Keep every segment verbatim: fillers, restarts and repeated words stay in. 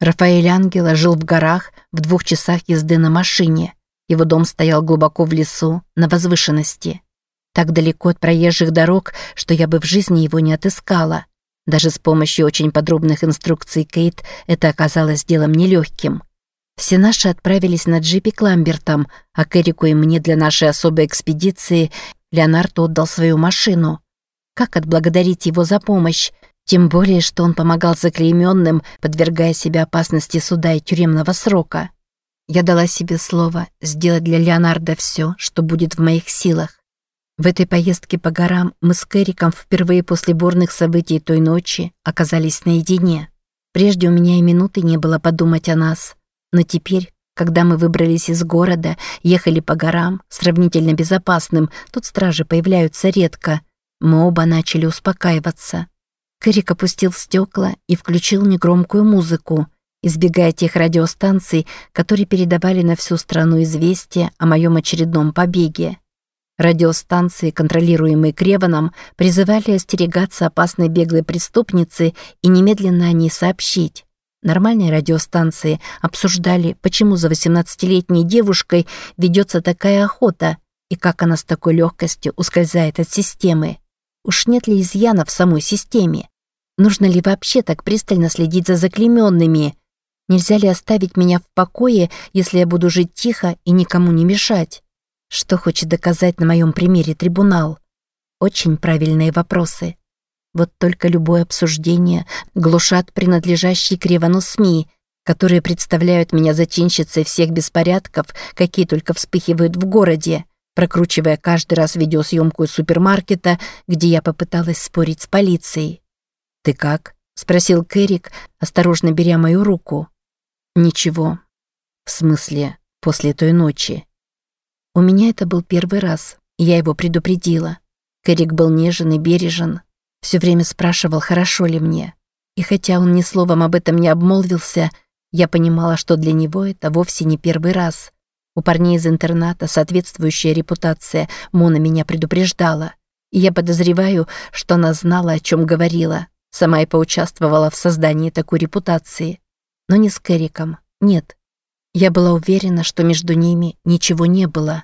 Рафаэль Ангела жил в горах в двух часах езды на машине. Его дом стоял глубоко в лесу, на возвышенности. Так далеко от проезжих дорог, что я бы в жизни его не отыскала. Даже с помощью очень подробных инструкций Кейт это оказалось делом нелегким. Все наши отправились на джипе к Ламбертам, а к Эрику и мне для нашей особой экспедиции Леонард отдал свою машину. Как отблагодарить его за помощь? Тем более, что он помогал заклеймённым, подвергая себя опасности суда и тюремного срока. Я дала себе слово сделать для Леонарда все, что будет в моих силах. В этой поездке по горам мы с Эриком впервые после бурных событий той ночи оказались наедине. Прежде у меня и минуты не было подумать о нас. Но теперь, когда мы выбрались из города, ехали по горам, сравнительно безопасным, тут стражи появляются редко, мы оба начали успокаиваться. Эрик опустил стекла и включил негромкую музыку, избегая тех радиостанций, которые передавали на всю страну известия о моем очередном побеге. Радиостанции, контролируемые Креваном, призывали остерегаться опасной беглой преступницы и немедленно о ней сообщить. Нормальные радиостанции обсуждали, почему за восемнадцатилетней девушкой ведется такая охота и как она с такой легкостью ускользает от системы. Уж нет ли изъяна в самой системе? Нужно ли вообще так пристально следить за заклеймёнными? Нельзя ли оставить меня в покое, если я буду жить тихо и никому не мешать? Что хочет доказать на моем примере трибунал? Очень правильные вопросы. Вот только любое обсуждение глушат принадлежащие Кревану СМИ, которые представляют меня зачинщицей всех беспорядков, какие только вспыхивают в городе, прокручивая каждый раз видеосъемку из супермаркета, где я попыталась спорить с полицией. «Ты как?» — спросил Эрик, осторожно беря мою руку. «Ничего. В смысле, после той ночи?» У меня это был первый раз, и я его предупредила. Эрик был нежен и бережен. Все время спрашивал, хорошо ли мне. И хотя он ни словом об этом не обмолвился, я понимала, что для него это вовсе не первый раз. У парней из интерната соответствующая репутация, Мона меня предупреждала. И я подозреваю, что она знала, о чем говорила. Сама и поучаствовала в создании такой репутации. Но не с Эриком, нет. Я была уверена, что между ними ничего не было.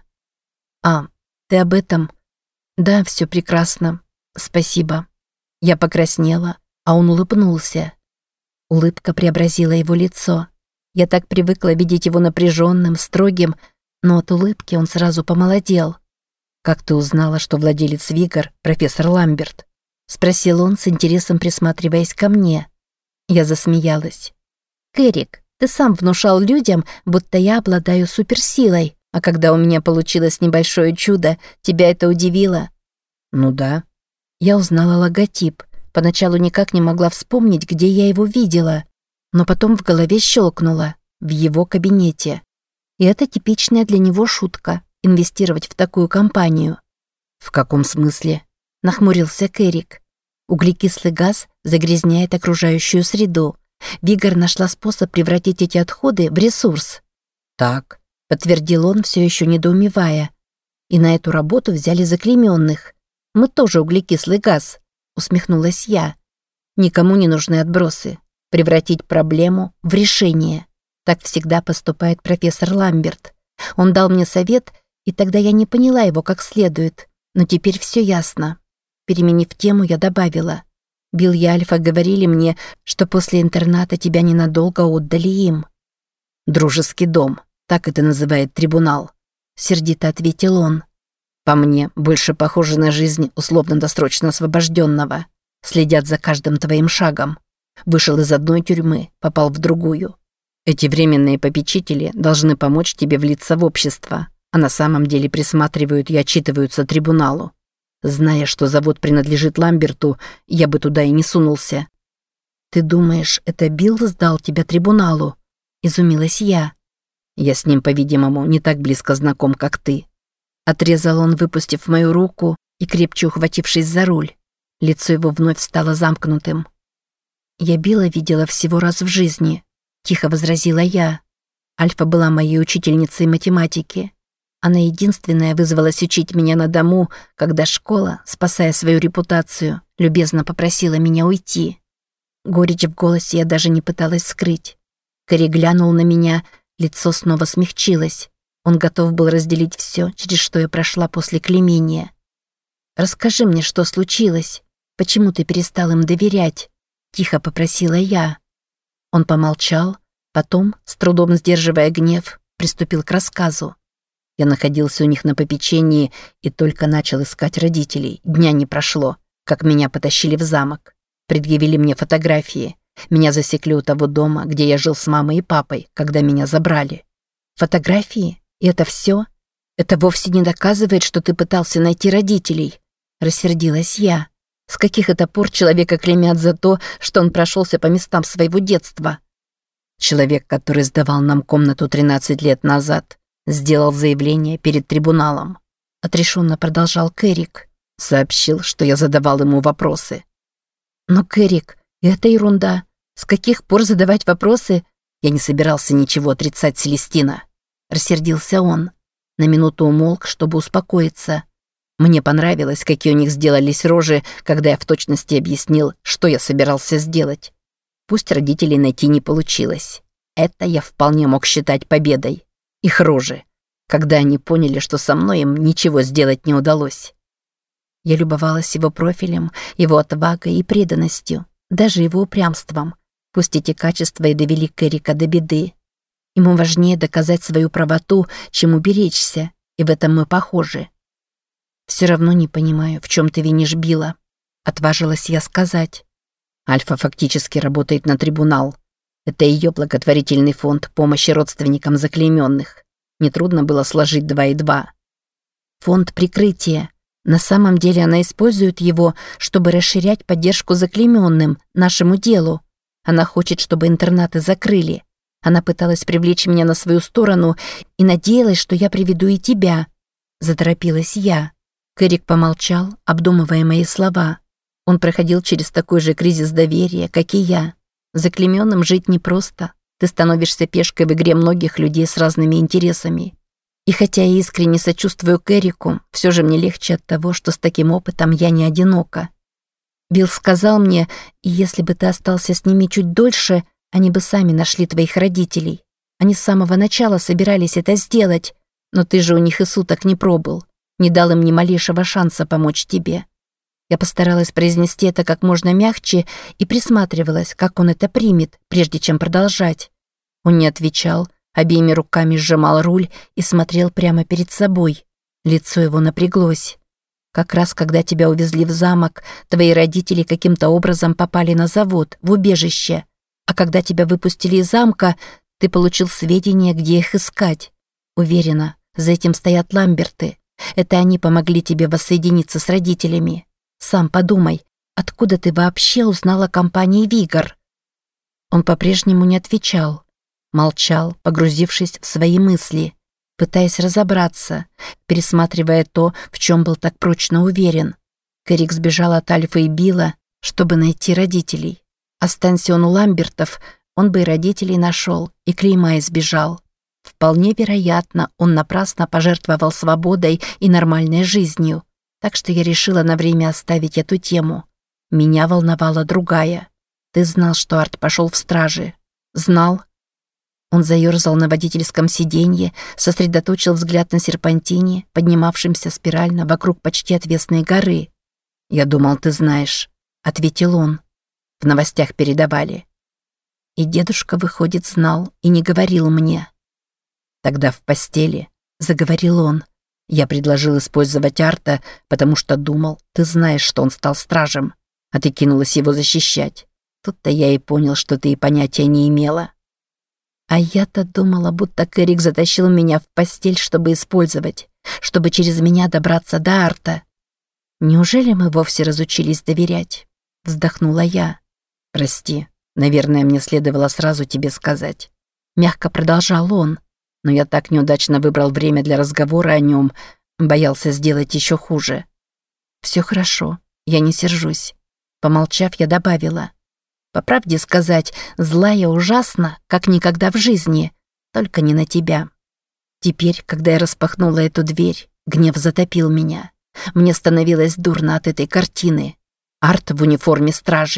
«А, ты об этом?» «Да, все прекрасно. Спасибо». Я покраснела, а он улыбнулся. Улыбка преобразила его лицо. Я так привыкла видеть его напряженным, строгим, но от улыбки он сразу помолодел. «Как ты узнала, что владелец Вигар — профессор Ламберт?» — спросил он с интересом, присматриваясь ко мне. Я засмеялась. «Эрик, ты сам внушал людям, будто я обладаю суперсилой, а когда у меня получилось небольшое чудо, тебя это удивило?» «Ну да». Я узнала логотип. Поначалу никак не могла вспомнить, где я его видела, но потом в голове щелкнуло. В его кабинете. И это типичная для него шутка — инвестировать в такую компанию. «В каком смысле?» — нахмурился Эрик. «Углекислый газ загрязняет окружающую среду. Вигар нашла способ превратить эти отходы в ресурс». «Так», — подтвердил он, все еще недоумевая. «И на эту работу взяли заклеймённых. Мы тоже углекислый газ», — усмехнулась я. «Никому не нужны отбросы. Превратить проблему в решение. Так всегда поступает профессор Ламберт. Он дал мне совет, и тогда я не поняла его как следует. Но теперь все ясно». Переменив тему, я добавила. «Билл и Альфа говорили мне, что после интерната тебя ненадолго отдали им». «Дружеский дом, так это называет трибунал», — сердито ответил он. «По мне, больше похоже на жизнь условно-досрочно освобожденного. Следят за каждым твоим шагом. Вышел из одной тюрьмы, попал в другую. Эти временные попечители должны помочь тебе влиться в общество, а на самом деле присматривают и отчитываются трибуналу. Зная, что завод принадлежит Ламберту, я бы туда и не сунулся». «Ты думаешь, это Билл сдал тебя трибуналу?» – изумилась я. «Я с ним, по-видимому, не так близко знаком, как ты». Отрезал он, выпустив мою руку и крепче ухватившись за руль. Лицо его вновь стало замкнутым. «Я Билла видела всего раз в жизни», – тихо возразила я. Альфа была моей учительницей математики. Она единственная вызвалась учить меня на дому, когда школа, спасая свою репутацию, любезно попросила меня уйти. Горечь в голосе я даже не пыталась скрыть. Кэрри глянул на меня, лицо снова смягчилось. Он готов был разделить все, через что я прошла после клеймения. «Расскажи мне, что случилось. Почему ты перестал им доверять?» – тихо попросила я. Он помолчал, потом, с трудом сдерживая гнев, приступил к рассказу. Я находился у них на попечении и только начал искать родителей. Дня не прошло, как меня потащили в замок. Предъявили мне фотографии. Меня засекли у того дома, где я жил с мамой и папой, когда меня забрали. Фотографии? И это все? Это вовсе не доказывает, что ты пытался найти родителей. Рассердилась я. С каких это пор человека клеймят за то, что он прошелся по местам своего детства? Человек, который сдавал нам комнату тринадцать лет назад, сделал заявление перед трибуналом. Отрешенно продолжал Кэррик. Сообщил, что я задавал ему вопросы. Но, Кэррик, это ерунда. С каких пор задавать вопросы? Я не собирался ничего отрицать, Селестина. Рассердился он. На минуту умолк, чтобы успокоиться. Мне понравилось, какие у них сделались рожи, когда я в точности объяснил, что я собирался сделать. Пусть родителей найти не получилось. Это я вполне мог считать победой. Их рожи. Когда они поняли, что со мной им ничего сделать не удалось. Я любовалась его профилем, его отвагой и преданностью, даже его упрямством. Пусть эти качества и довели Кэррика до беды. Ему важнее доказать свою правоту, чем уберечься, и в этом мы похожи. «Все равно не понимаю, в чем ты винишь Билла», — отважилась я сказать. Альфа фактически работает на трибунал. Это ее благотворительный фонд помощи родственникам заклейменных. Нетрудно было сложить два и два. Фонд прикрытия. На самом деле она использует его, чтобы расширять поддержку заклейменным, нашему делу. Она хочет, чтобы интернаты закрыли. Она пыталась привлечь меня на свою сторону и надеялась, что я приведу и тебя. Заторопилась я. Кэррик помолчал, обдумывая мои слова. Он проходил через такой же кризис доверия, как и я. Заклейменным жить непросто. Ты становишься пешкой в игре многих людей с разными интересами. И хотя я искренне сочувствую Кэррику, все же мне легче от того, что с таким опытом я не одинока. Билл сказал мне, и если бы ты остался с ними чуть дольше, они бы сами нашли твоих родителей. Они с самого начала собирались это сделать, но ты же у них и суток не пробыл, не дал им ни малейшего шанса помочь тебе. Я постаралась произнести это как можно мягче и присматривалась, как он это примет, прежде чем продолжать. Он не отвечал, обеими руками сжимал руль и смотрел прямо перед собой. Лицо его напряглось. Как раз когда тебя увезли в замок, твои родители каким-то образом попали на завод, в убежище. А когда тебя выпустили из замка, ты получил сведения, где их искать. Уверена, за этим стоят Ламберты. Это они помогли тебе воссоединиться с родителями. Сам подумай, откуда ты вообще узнал о компании «Вигор»?» Он по-прежнему не отвечал. Молчал, погрузившись в свои мысли, пытаясь разобраться, пересматривая то, в чем был так прочно уверен. Кэррик сбежал от Альфы и Билла, чтобы найти родителей. Останься он у Ламбертов, он бы и родителей нашел, и клейма избежал. Вполне вероятно, он напрасно пожертвовал свободой и нормальной жизнью. Так что я решила на время оставить эту тему. Меня волновала другая. Ты знал, что Арт пошел в стражи? Знал? Он заерзал на водительском сиденье, сосредоточил взгляд на серпантине, поднимавшемся спирально вокруг почти отвесной горы. «Я думал, ты знаешь», — ответил он. В новостях передавали. И дедушка, выходит, знал и не говорил мне. Тогда в постели, заговорил он, я предложил использовать Арта, потому что думал, ты знаешь, что он стал стражем, а ты кинулась его защищать. Тут-то я и понял, что ты и понятия не имела. А я-то думала, будто Кэррик затащил меня в постель, чтобы использовать, чтобы через меня добраться до Арта. Неужели мы вовсе разучились доверять? Вздохнула я. Прости, наверное, мне следовало сразу тебе сказать. Мягко продолжал он, но я так неудачно выбрал время для разговора о нем, боялся сделать еще хуже. Все хорошо, я не сержусь. Помолчав, я добавила. По правде сказать, злая ужасно, как никогда в жизни, только не на тебя. Теперь, когда я распахнула эту дверь, гнев затопил меня. Мне становилось дурно от этой картины. Арт в униформе стражей.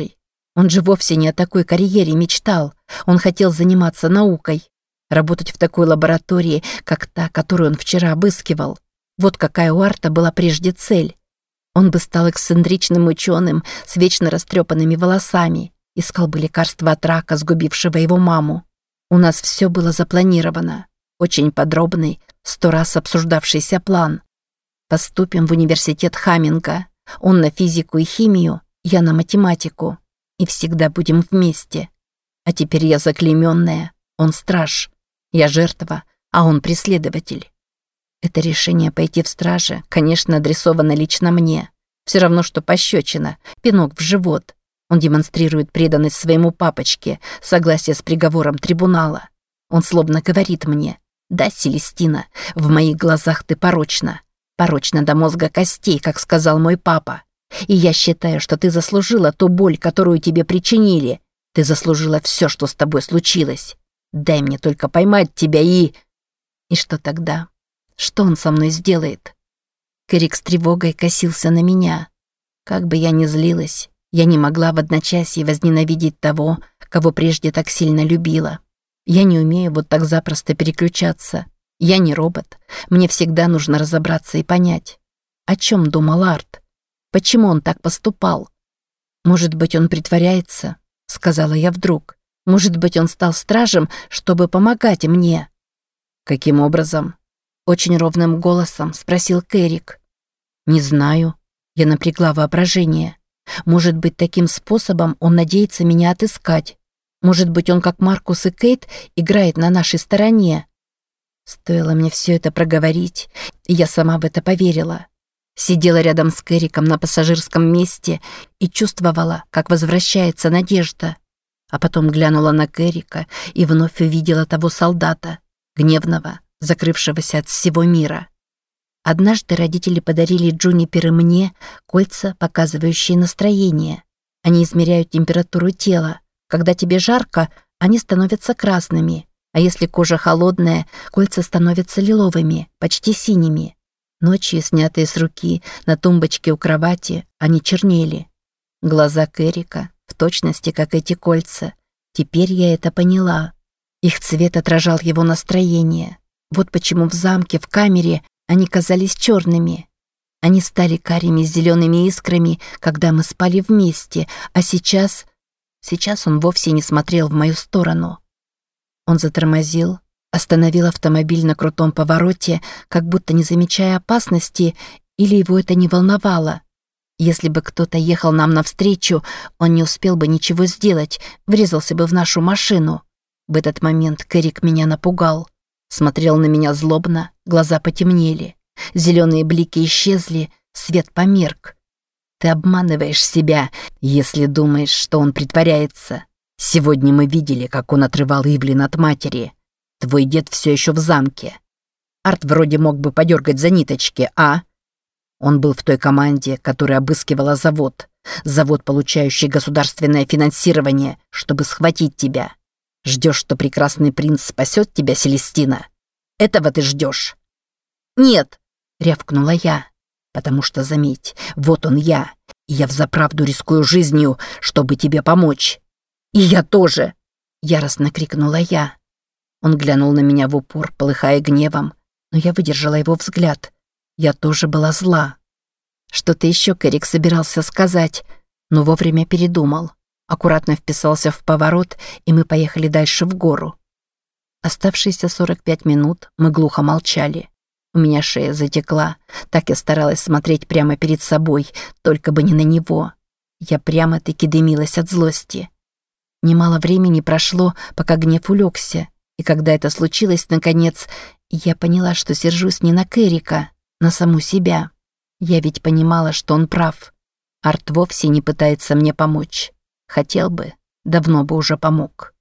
Он же вовсе не о такой карьере мечтал. Он хотел заниматься наукой. Работать в такой лаборатории, как та, которую он вчера обыскивал. Вот какая у Арта была прежде цель. Он бы стал эксцентричным ученым с вечно растрепанными волосами. Искал бы лекарства от рака, сгубившего его маму. У нас все было запланировано. Очень подробный, сто раз обсуждавшийся план. Поступим в университет Хамминга. Он на физику и химию, я на математику. И всегда будем вместе. А теперь я заклейменная, он страж. Я жертва, а он преследователь. Это решение пойти в страже, конечно, адресовано лично мне. Все равно, что пощечина, пинок в живот. Он демонстрирует преданность своему папочке, согласие с приговором трибунала. Он злобно говорит мне: «Да, Селестина, в моих глазах ты порочна. Порочна до мозга костей, как сказал мой папа. И я считаю, что ты заслужила ту боль, которую тебе причинили. Ты заслужила все, что с тобой случилось. Дай мне только поймать тебя и...» И что тогда? Что он со мной сделает? Кэрик с тревогой косился на меня. Как бы я ни злилась, я не могла в одночасье возненавидеть того, кого прежде так сильно любила. Я не умею вот так запросто переключаться. Я не робот. Мне всегда нужно разобраться и понять. О чем думал Арт? Почему он так поступал? «Может быть, он притворяется?» — сказала я вдруг. «Может быть, он стал стражем, чтобы помогать мне?» «Каким образом?» — очень ровным голосом спросил Кэрик. «Не знаю». Я напрягла воображение. «Может быть, таким способом он надеется меня отыскать. Может быть, он, как Маркус и Кейт, играет на нашей стороне». Стоило мне все это проговорить, и я сама в это поверила. Сидела рядом с Кэриком на пассажирском месте и чувствовала, как возвращается надежда. А потом глянула на Кэрика и вновь увидела того солдата, гневного, закрывшегося от всего мира. Однажды родители подарили Джунипер и мне кольца, показывающие настроение. Они измеряют температуру тела. Когда тебе жарко, они становятся красными, а если кожа холодная, кольца становятся лиловыми, почти синими. Ночью, снятые с руки, на тумбочке у кровати, они чернели. Глаза Кэрика, в точности, как эти кольца. Теперь я это поняла. Их цвет отражал его настроение. Вот почему в замке, в камере, они казались черными. Они стали карими с зелеными искрами, когда мы спали вместе, а сейчас... Сейчас он вовсе не смотрел в мою сторону. Он затормозил, остановил автомобиль на крутом повороте, как будто не замечая опасности, или его это не волновало. Если бы кто-то ехал нам навстречу, он не успел бы ничего сделать, врезался бы в нашу машину. В этот момент Кэрик меня напугал. Смотрел на меня злобно, глаза потемнели. Зеленые блики исчезли, свет померк. Ты обманываешь себя, если думаешь, что он притворяется. Сегодня мы видели, как он отрывал Ивлин от матери. Твой дед все еще в замке. Арт вроде мог бы подергать за ниточки, а? Он был в той команде, которая обыскивала завод. Завод, получающий государственное финансирование, чтобы схватить тебя. Ждешь, что прекрасный принц спасет тебя, Селестина? Этого ты ждешь? Нет, рявкнула я. Потому что, заметь, вот он я, и я взаправду рискую жизнью, чтобы тебе помочь. И я тоже, яростно крикнула я. Он глянул на меня в упор, полыхая гневом, но я выдержала его взгляд. Я тоже была зла. Что-то еще Кэрик собирался сказать, но вовремя передумал. Аккуратно вписался в поворот, и мы поехали дальше в гору. Оставшиеся сорок пять минут мы глухо молчали. У меня шея затекла, так я старалась смотреть прямо перед собой, только бы не на него. Я прямо-таки дымилась от злости. Немало времени прошло, пока гнев улегся, и когда это случилось, наконец, я поняла, что сержусь не на Кэрика, на саму себя. Я ведь понимала, что он прав. Арт вовсе не пытается мне помочь. Хотел бы, давно бы уже помог.